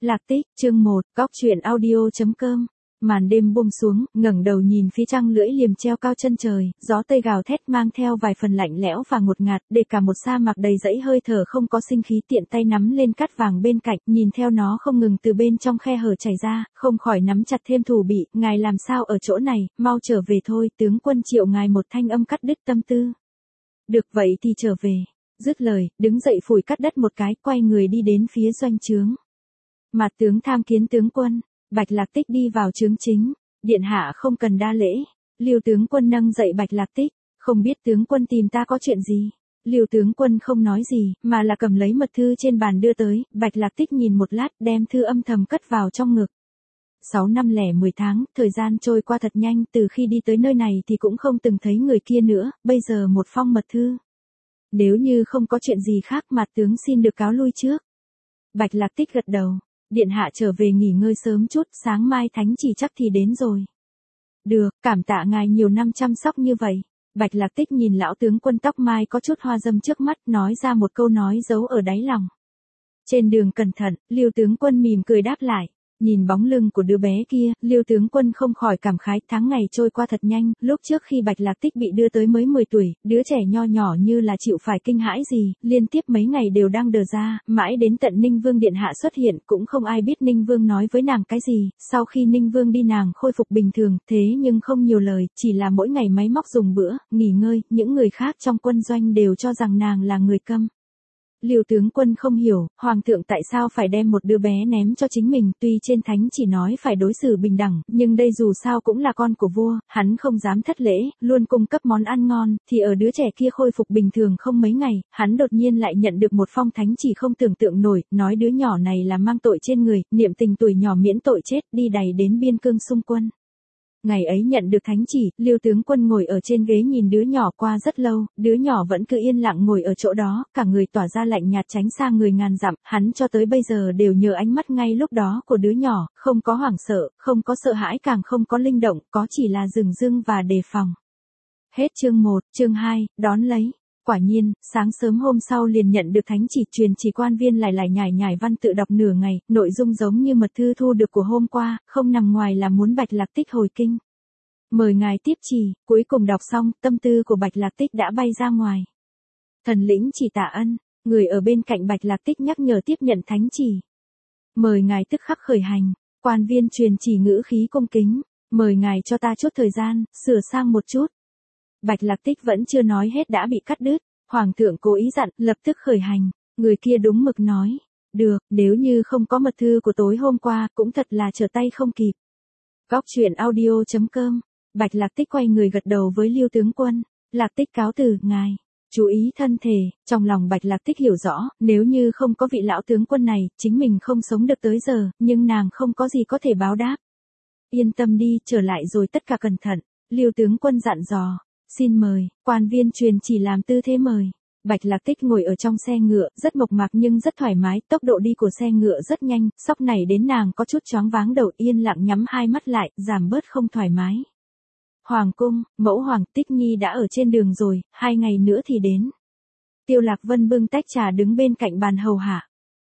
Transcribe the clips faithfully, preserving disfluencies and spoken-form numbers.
Lạc Tích, chương một, góc truyện audio.com. Màn đêm buông xuống, ngẩng đầu nhìn phía trăng lưỡi liềm treo cao chân trời, gió tây gào thét mang theo vài phần lạnh lẽo và ngột ngạt, để cả một sa mạc đầy dẫy hơi thở không có sinh khí, tiện tay nắm lên cát vàng bên cạnh, nhìn theo nó không ngừng từ bên trong khe hở chảy ra, không khỏi nắm chặt thêm thủ bị, ngài làm sao ở chỗ này, mau trở về thôi, tướng quân Triệu ngài một thanh âm cắt đứt tâm tư. Được vậy thì trở về. Dứt lời, đứng dậy phủi cắt đất một cái, quay người đi đến phía doanh trướng. Mặt tướng tham kiến tướng quân. Bạch Lạc Tích đi vào trướng chính. Điện hạ không cần đa lễ. Liêu tướng quân nâng dậy Bạch Lạc Tích. Không biết tướng quân tìm ta có chuyện gì. Liêu tướng quân không nói gì, mà là cầm lấy mật thư trên bàn đưa tới. Bạch Lạc Tích nhìn một lát, đem thư âm thầm cất vào trong ngực. Sáu năm lẻ mười tháng, thời gian trôi qua thật nhanh, từ khi đi tới nơi này thì cũng không từng thấy người kia nữa, bây giờ một phong mật thư. Nếu như không có chuyện gì khác, mặt tướng xin được cáo lui trước. Bạch Lạc Tích gật đầu. Điện hạ trở về nghỉ ngơi sớm chút, sáng mai thánh chỉ chắc thì đến rồi. Được, cảm tạ ngài nhiều năm chăm sóc như vậy. Bạch Lạc Tích nhìn lão tướng quân tóc mai có chút hoa dâm trước mắt, nói ra một câu nói giấu ở đáy lòng. Trên đường cẩn thận, Liêu tướng quân mỉm cười đáp lại. Nhìn bóng lưng của đứa bé kia, Liêu tướng quân không khỏi cảm khái, tháng ngày trôi qua thật nhanh, lúc trước khi Bạch Lạc Tích bị đưa tới mới mười tuổi, đứa trẻ nho nhỏ như là chịu phải kinh hãi gì, liên tiếp mấy ngày đều đang đờ ra, mãi đến tận Ninh Vương điện hạ xuất hiện, cũng không ai biết Ninh Vương nói với nàng cái gì, sau khi Ninh Vương đi nàng khôi phục bình thường, thế nhưng không nhiều lời, chỉ là mỗi ngày máy móc dùng bữa, nghỉ ngơi, những người khác trong quân doanh đều cho rằng nàng là người câm. Liêu tướng quân không hiểu, hoàng thượng tại sao phải đem một đứa bé ném cho chính mình, tuy trên thánh chỉ nói phải đối xử bình đẳng, nhưng đây dù sao cũng là con của vua, hắn không dám thất lễ, luôn cung cấp món ăn ngon, thì ở đứa trẻ kia khôi phục bình thường không mấy ngày, hắn đột nhiên lại nhận được một phong thánh chỉ không tưởng tượng nổi, nói đứa nhỏ này là mang tội trên người, niệm tình tuổi nhỏ miễn tội chết, đi đày đến biên cương xung quân. Ngày ấy nhận được thánh chỉ, Liêu tướng quân ngồi ở trên ghế nhìn đứa nhỏ qua rất lâu, đứa nhỏ vẫn cứ yên lặng ngồi ở chỗ đó, cả người tỏa ra lạnh nhạt tránh xa người ngàn dặm, hắn cho tới bây giờ đều nhờ ánh mắt ngay lúc đó của đứa nhỏ, không có hoảng sợ, không có sợ hãi, càng không có linh động, có chỉ là dửng dưng và đề phòng. Hết chương một, chương hai, đón lấy. Quả nhiên, sáng sớm hôm sau liền nhận được thánh chỉ, truyền chỉ quan viên lại lại nhải nhải văn tự đọc nửa ngày, nội dung giống như mật thư thu được của hôm qua, không nằm ngoài là muốn Bạch Lạc Tích hồi kinh. Mời ngài tiếp chỉ, cuối cùng đọc xong, tâm tư của Bạch Lạc Tích đã bay ra ngoài. Thần lĩnh chỉ tạ ân, người ở bên cạnh Bạch Lạc Tích nhắc nhở tiếp nhận thánh chỉ. Mời ngài tức khắc khởi hành, quan viên truyền chỉ ngữ khí cung kính, mời ngài cho ta chút thời gian, sửa sang một chút. Bạch Lạc Tích vẫn chưa nói hết đã bị cắt đứt, hoàng thượng cố ý dặn, lập tức khởi hành, người kia đúng mực nói, được, nếu như không có mật thư của tối hôm qua, cũng thật là trở tay không kịp. Góc truyện audio.com, Bạch Lạc Tích quay người gật đầu với Liêu tướng quân, Lạc Tích cáo từ, ngài, chú ý thân thể, trong lòng Bạch Lạc Tích hiểu rõ, nếu như không có vị lão tướng quân này, chính mình không sống được tới giờ, nhưng nàng không có gì có thể báo đáp. Yên tâm đi, trở lại rồi tất cả cẩn thận, Liêu tướng quân dặn dò. Xin mời, quan viên truyền chỉ làm tư thế mời. Bạch Lạc Tích ngồi ở trong xe ngựa, rất mộc mạc nhưng rất thoải mái, tốc độ đi của xe ngựa rất nhanh, sóc này đến nàng có chút choáng váng đầu, yên lặng nhắm hai mắt lại, giảm bớt không thoải mái. Hoàng cung, mẫu hoàng Tích Nhi đã ở trên đường rồi, hai ngày nữa thì đến. Tiêu Lạc Vân bưng tách trà đứng bên cạnh bàn hầu hạ.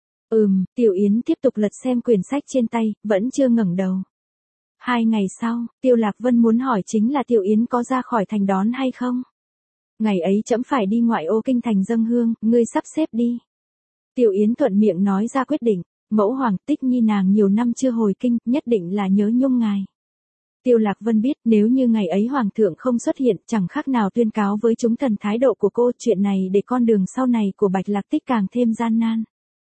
Ừm, Tiểu Yến tiếp tục lật xem quyển sách trên tay, vẫn chưa ngẩng đầu. Hai ngày sau, Tiêu Lạc Vân muốn hỏi chính là Tiểu Yến có ra khỏi thành đón hay không? Ngày ấy trẫm phải đi ngoại ô kinh thành dâng hương, ngươi sắp xếp đi. Tiểu Yến thuận miệng nói ra quyết định, mẫu hoàng Tích Nhi nàng nhiều năm chưa hồi kinh, nhất định là nhớ nhung ngài. Tiêu Lạc Vân biết nếu như ngày ấy hoàng thượng không xuất hiện, chẳng khác nào tuyên cáo với chúng thần thái độ của cô, chuyện này để con đường sau này của Bạch Lạc Tích càng thêm gian nan.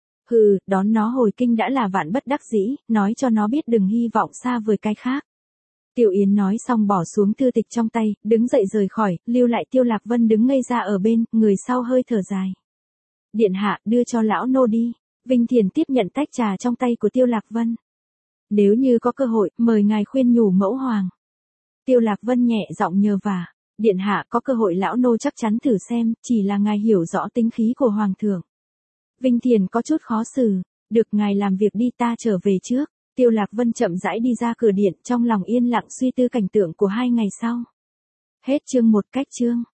Hừ, đón nó hồi kinh đã là vạn bất đắc dĩ, nói cho nó biết đừng hy vọng xa vời cái khác. Tiểu Yến nói xong bỏ xuống thư tịch trong tay, đứng dậy rời khỏi, lưu lại Tiêu Lạc Vân đứng ngây ra ở bên, người sau hơi thở dài. Điện hạ, đưa cho lão nô đi. Vinh Thiền tiếp nhận tách trà trong tay của Tiêu Lạc Vân. Nếu như có cơ hội, mời ngài khuyên nhủ mẫu hoàng. Tiêu Lạc Vân nhẹ giọng nhờ vả. Điện hạ, có cơ hội lão nô chắc chắn thử xem, chỉ là ngài hiểu rõ tính khí của hoàng thượng. Vinh Thiền có chút khó xử, được ngài làm việc đi, ta trở về trước. Tiêu Lạc Vân chậm rãi đi ra cửa điện, trong lòng yên lặng suy tư cảnh tượng của hai ngày sau. Hết chương một cách chương.